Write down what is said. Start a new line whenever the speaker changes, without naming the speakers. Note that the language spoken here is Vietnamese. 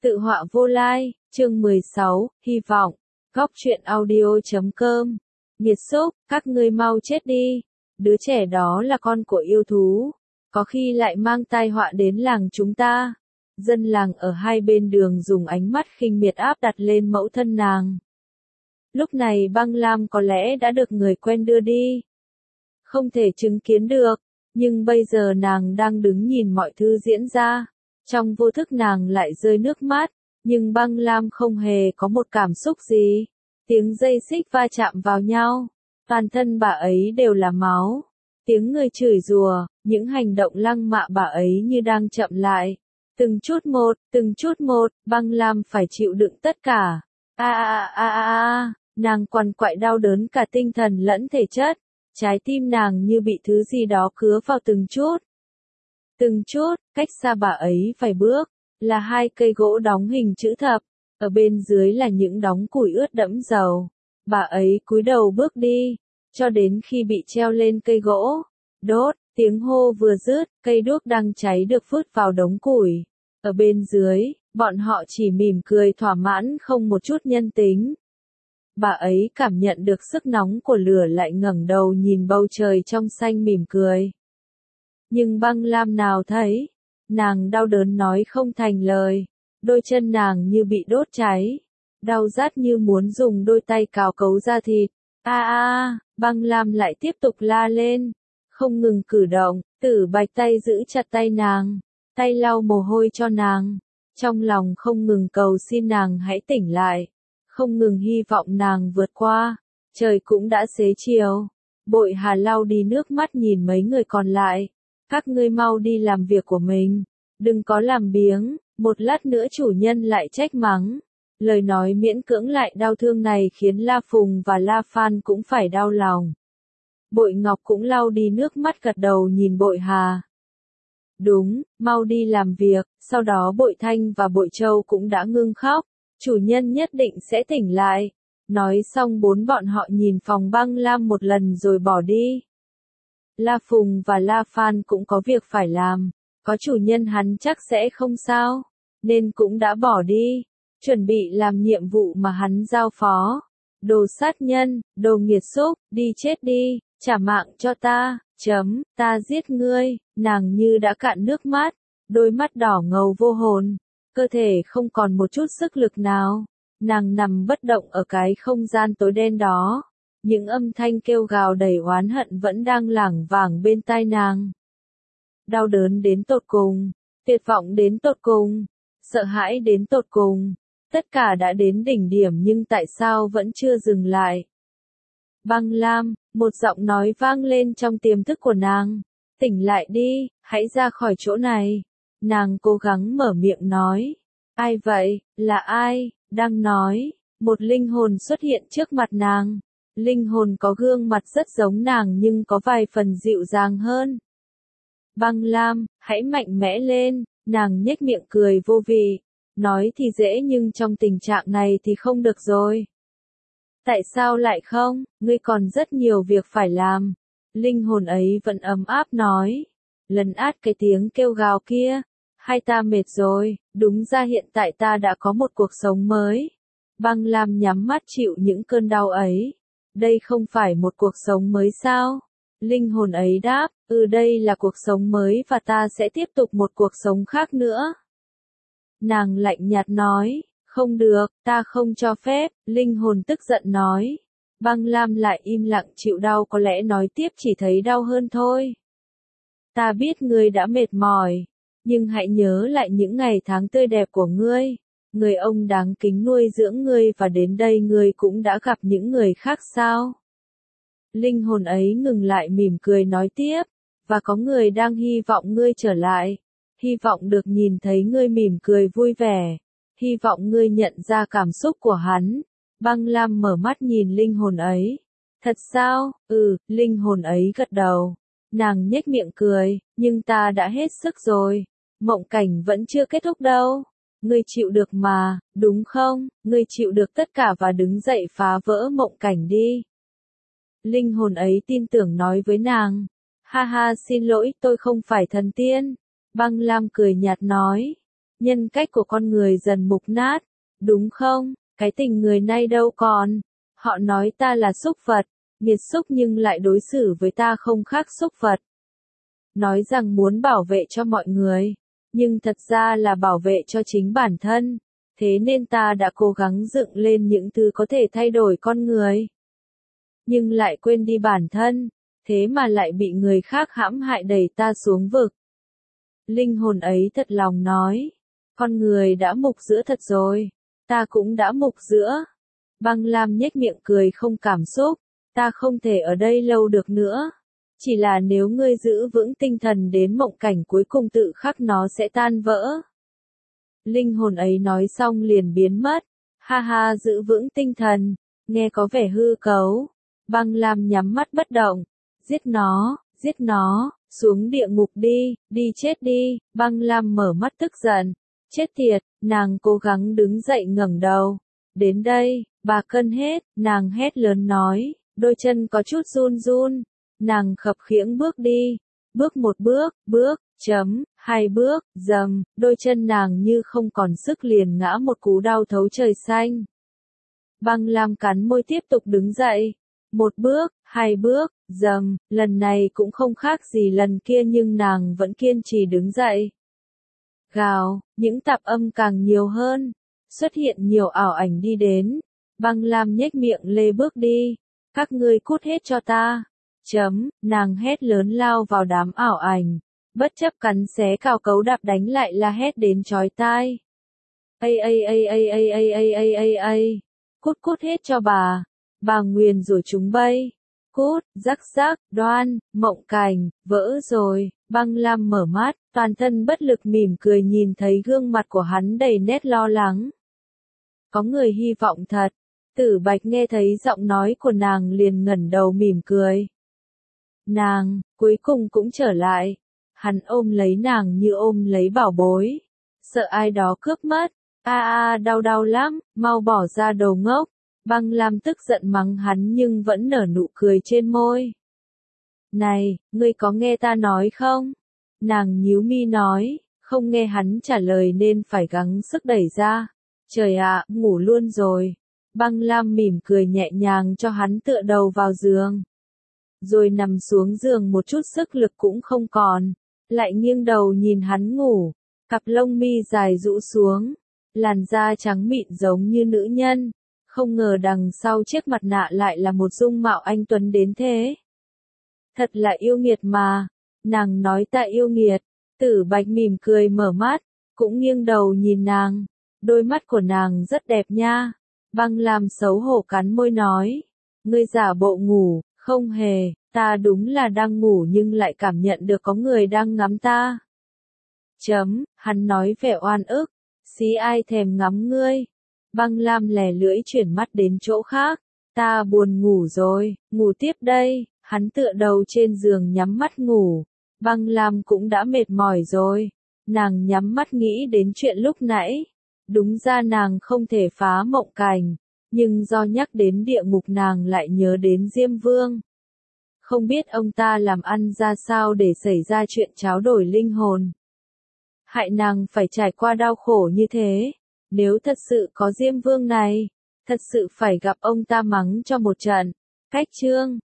Tự họa vô lai, chương 16, hy vọng. Góc truyện audio.com. Nghiệt xúc, các ngươi mau chết đi. Đứa trẻ đó là con của yêu thú. Có khi lại mang tai họa đến làng chúng ta. Dân làng ở hai bên đường dùng ánh mắt khinh miệt áp đặt lên mẫu thân nàng. Lúc này Băng Lam có lẽ đã được người quen đưa đi. Không thể chứng kiến được, nhưng bây giờ nàng đang đứng nhìn mọi thứ diễn ra. Trong vô thức nàng lại rơi nước mắt, nhưng Băng Lam không hề có một cảm xúc gì. Tiếng dây xích va chạm vào nhau, toàn thân bà ấy đều là máu. Tiếng người chửi rủa, những hành động lăng mạ bà ấy như đang chậm lại. Từng chút một, Băng Lam phải chịu đựng tất cả. Nàng quằn quại đau đớn cả tinh thần lẫn thể chất. Trái tim nàng như bị thứ gì đó cứa vào từng chút. Cách xa bà ấy vài bước, là hai cây gỗ đóng hình chữ thập, ở bên dưới là những đống củi ướt đẫm dầu. Bà ấy cúi đầu bước đi, cho đến khi bị treo lên cây gỗ. Đốt, tiếng hô vừa dứt, cây đuốc đang cháy được vứt vào đống củi. Ở bên dưới, bọn họ chỉ mỉm cười thỏa mãn không một chút nhân tính. Bà ấy cảm nhận được sức nóng của lửa lại ngẩng đầu nhìn bầu trời trong xanh mỉm cười. Nhưng Băng Lam nào thấy, nàng đau đớn nói không thành lời, đôi chân nàng như bị đốt cháy, đau rát như muốn dùng đôi tay cào cấu da thịt. Băng Lam lại tiếp tục la lên, không ngừng cử động, Tử Bạch tay giữ chặt tay nàng, tay lau mồ hôi cho nàng, trong lòng không ngừng cầu xin nàng hãy tỉnh lại, không ngừng hy vọng nàng vượt qua. Trời cũng đã xế chiều, Bội Hà lau đi nước mắt nhìn mấy người còn lại. Các ngươi mau đi làm việc của mình, đừng có làm biếng, một lát nữa chủ nhân lại trách mắng. Lời nói miễn cưỡng lại đau thương này khiến La Phùng và La Phan cũng phải đau lòng. Bội Ngọc cũng lau đi nước mắt gật đầu nhìn Bội Hà. Đúng, mau đi làm việc, sau đó Bội Thanh và Bội Châu cũng đã ngưng khóc, chủ nhân nhất định sẽ tỉnh lại. Nói xong bốn bọn họ nhìn phòng Băng Lam một lần rồi bỏ đi. La Phùng và La Phan cũng có việc phải làm, có chủ nhân hắn chắc sẽ không sao, nên cũng đã bỏ đi, chuẩn bị làm nhiệm vụ mà hắn giao phó. Đồ sát nhân, đồ nghiệt xúc, đi chết đi, trả mạng cho ta, ta giết ngươi. Nàng như đã cạn nước mắt, đôi mắt đỏ ngầu vô hồn, cơ thể không còn một chút sức lực nào. Nàng nằm bất động ở cái không gian tối đen đó. Những âm thanh kêu gào đầy oán hận vẫn đang lảng vảng bên tai nàng. Đau đớn đến tột cùng, tuyệt vọng đến tột cùng, sợ hãi đến tột cùng, tất cả đã đến đỉnh điểm nhưng tại sao vẫn chưa dừng lại. Băng Lam, một giọng nói vang lên trong tiềm thức của nàng. Tỉnh lại đi, hãy ra khỏi chỗ này. Nàng cố gắng mở miệng nói. Ai vậy, là ai, đang nói. Một linh hồn xuất hiện trước mặt nàng. Linh hồn có gương mặt rất giống nàng nhưng có vài phần dịu dàng hơn. Băng Lam, hãy mạnh mẽ lên, nàng nhếch miệng cười vô vị. Nói thì dễ nhưng trong tình trạng này thì không được rồi. Tại sao lại không, ngươi còn rất nhiều việc phải làm. Linh hồn ấy vẫn ấm áp nói. Lấn át cái tiếng kêu gào kia. Hai ta mệt rồi, đúng ra hiện tại ta đã có một cuộc sống mới. Băng Lam nhắm mắt chịu những cơn đau ấy. Đây không phải một cuộc sống mới sao? Linh hồn ấy đáp, đây là cuộc sống mới và ta sẽ tiếp tục một cuộc sống khác nữa. Nàng lạnh nhạt nói, không được, ta không cho phép, linh hồn tức giận nói. Băng Lam lại im lặng chịu đau có lẽ nói tiếp chỉ thấy đau hơn thôi. Ta biết ngươi đã mệt mỏi, nhưng hãy nhớ lại những ngày tháng tươi đẹp của ngươi. Người ông đáng kính nuôi dưỡng ngươi và đến đây ngươi cũng đã gặp những người khác sao? Linh hồn ấy ngừng lại mỉm cười nói tiếp, và có người đang hy vọng ngươi trở lại, hy vọng được nhìn thấy ngươi mỉm cười vui vẻ, hy vọng ngươi nhận ra cảm xúc của hắn. Băng Lam mở mắt nhìn linh hồn ấy. Thật sao? Linh hồn ấy gật đầu. Nàng nhếch miệng cười, nhưng ta đã hết sức rồi. Mộng cảnh vẫn chưa kết thúc đâu. Ngươi chịu được mà, đúng không? Ngươi chịu được tất cả và đứng dậy phá vỡ mộng cảnh đi. Linh hồn ấy tin tưởng nói với nàng. Ha ha, xin lỗi, tôi không phải thần tiên. Băng Lam cười nhạt nói. Nhân cách của con người dần mục nát, đúng không? Cái tình người nay đâu còn. Họ nói ta là súc vật, nghiệt xúc nhưng lại đối xử với ta không khác súc vật. Nói rằng muốn bảo vệ cho mọi người, nhưng thật ra là bảo vệ cho chính bản thân. Thế nên ta đã cố gắng dựng lên những thứ có thể thay đổi con người. Nhưng lại quên đi bản thân, thế mà lại bị người khác hãm hại đẩy ta xuống vực. Linh hồn ấy thật lòng nói, con người đã mục giữa thật rồi, ta cũng đã mục giữa. Băng Lam nhếch miệng cười không cảm xúc, ta không thể ở đây lâu được nữa. Chỉ là nếu ngươi giữ vững tinh thần đến mộng cảnh cuối cùng tự khắc nó sẽ tan vỡ. Linh hồn ấy nói xong liền biến mất. Ha ha, giữ vững tinh thần, nghe có vẻ hư cấu. Băng Lam nhắm mắt bất động. Giết nó, xuống địa ngục đi, đi chết đi. Băng Lam mở mắt tức giận. Chết tiệt, nàng cố gắng đứng dậy ngẩng đầu. Đến đây, bà cân hết, nàng hét lớn nói, đôi chân có chút run run. Nàng khập khiễng bước đi. Bước một bước, hai bước, dầm, đôi chân nàng như không còn sức liền ngã một cú đau thấu trời xanh. Băng Lam cắn môi tiếp tục đứng dậy. Một bước, hai bước, dầm, lần này cũng không khác gì lần kia nhưng nàng vẫn kiên trì đứng dậy. Gào, những tạp âm càng nhiều hơn. Xuất hiện nhiều ảo ảnh đi đến. Băng Lam nhếch miệng lê bước đi. Các ngươi cút hết cho ta. Nàng hét lớn lao vào đám ảo ảnh. Bất chấp cắn xé cào cấu đạp đánh lại la hét đến chói tai. Cút hết cho bà. Bà nguyền rủa chúng bay. Cút, rắc, đoan, mộng cảnh, vỡ rồi. Băng Lam mở mắt, toàn thân bất lực mỉm cười nhìn thấy gương mặt của hắn đầy nét lo lắng. Có người hy vọng thật. Tử Bạch nghe thấy giọng nói của nàng liền ngẩng đầu mỉm cười. Nàng, cuối cùng cũng trở lại. Hắn ôm lấy nàng như ôm lấy bảo bối. Sợ ai đó cướp mất. Đau lắm, mau bỏ ra đồ ngốc. Băng Lam tức giận mắng hắn nhưng vẫn nở nụ cười trên môi. Này, ngươi có nghe ta nói không? Nàng nhíu mi nói, không nghe hắn trả lời nên phải gắng sức đẩy ra. Trời ạ, ngủ luôn rồi. Băng Lam mỉm cười nhẹ nhàng cho hắn tựa đầu vào giường. Rồi nằm xuống giường một chút sức lực cũng không còn. Lại nghiêng đầu nhìn hắn ngủ. Cặp lông mi dài rũ xuống. Làn da trắng mịn giống như nữ nhân. Không ngờ đằng sau chiếc mặt nạ lại là một dung mạo anh tuấn đến thế. Thật là yêu nghiệt mà. Nàng nói ta yêu nghiệt. Tử Bạch mỉm cười mở mắt. Cũng nghiêng đầu nhìn nàng. Đôi mắt của nàng rất đẹp nha. Băng Lam xấu hổ cắn môi nói. Ngươi giả bộ ngủ, không hề, ta đúng là đang ngủ nhưng lại cảm nhận được có người đang ngắm ta. Hắn nói vẻ oan ức. Xí ai thèm ngắm ngươi. Băng Lam lè lưỡi chuyển mắt đến chỗ khác. Ta buồn ngủ rồi, ngủ tiếp đây. Hắn tựa đầu trên giường nhắm mắt ngủ. Băng Lam cũng đã mệt mỏi rồi. Nàng nhắm mắt nghĩ đến chuyện lúc nãy. Đúng ra nàng không thể phá mộng cảnh. Nhưng do nhắc đến địa ngục nàng lại nhớ đến Diêm Vương. Không biết ông ta làm ăn ra sao để xảy ra chuyện tráo đổi linh hồn. Hại nàng phải trải qua đau khổ như thế. Nếu thật sự có Diêm Vương này, thật sự phải gặp ông ta mắng cho một trận. Cách chương